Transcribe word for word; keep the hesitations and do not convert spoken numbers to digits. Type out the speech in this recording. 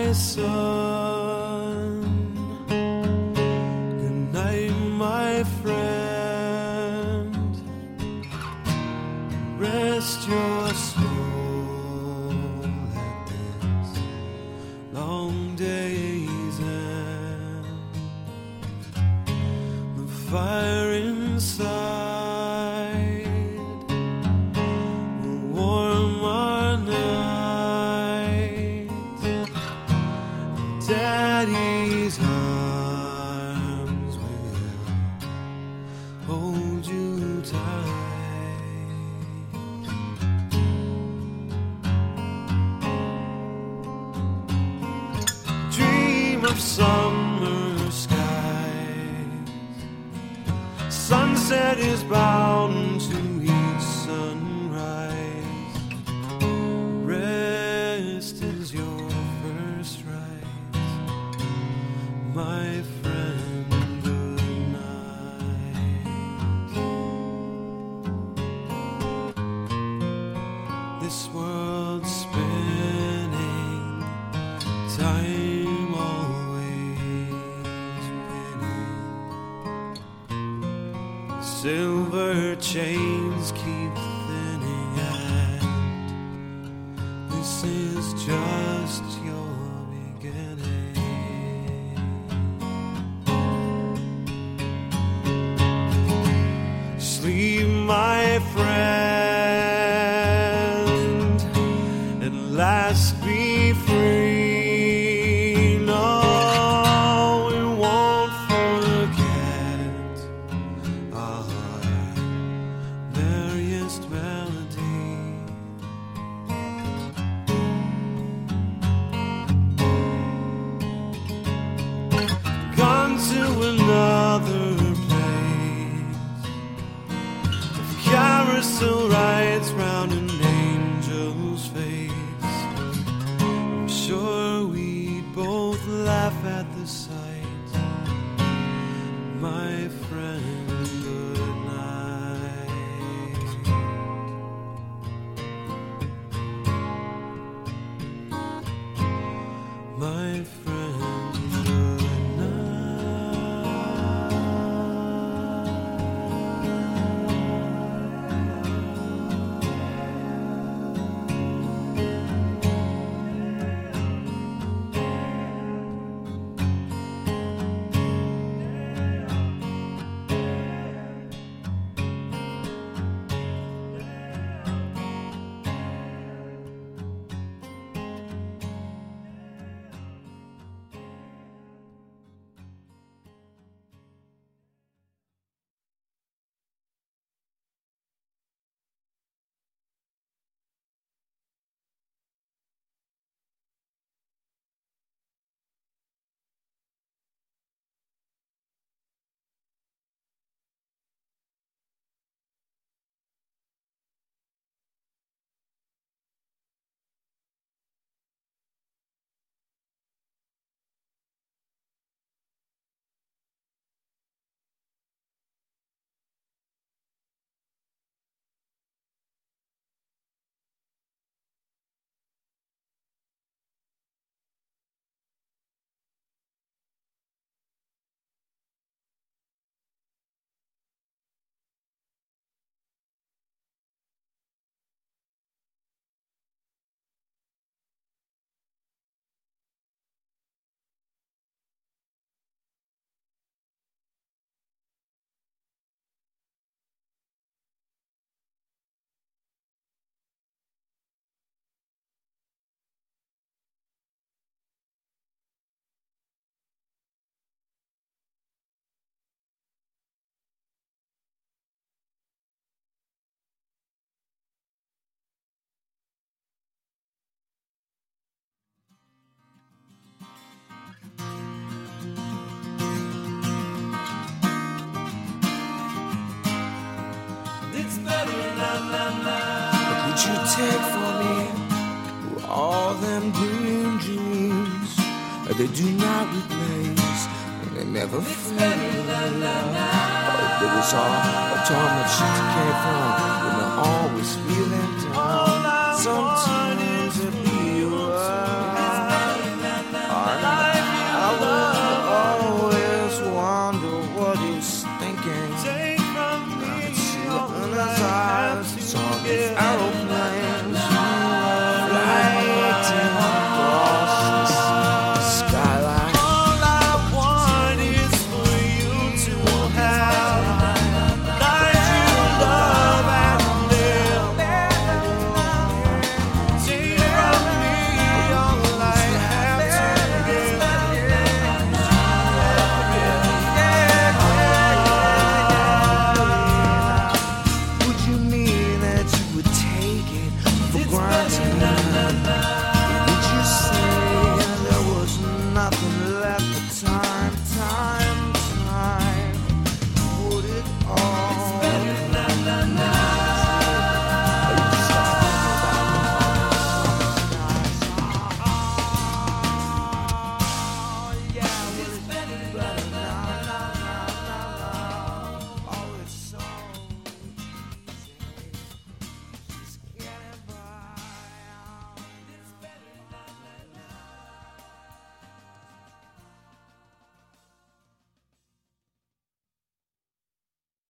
my son. Good night, my friend. Rest your soul at this long day's end. The fire inside will warm our nights. Daddy's arms will hold you tight. Dream of summer skies. Sunset is bound to each sunrise. Rest is your first right, my friend. Good night. This world's spinning, time always winning. Silver chains keep thinning, and this is just your beginning. Sleep, my friend, at last be free. No, we won't forget our merriest melody. Gone to another place. If carousel rides round an angel's face, I'm sure we'd both laugh at the sight, my friend. Good night. My friend, good night. Would you take for me all them green dreams that they do not replace and they never fade? Oh, it was all a time that shit came from when they're always feeling down. Sometimes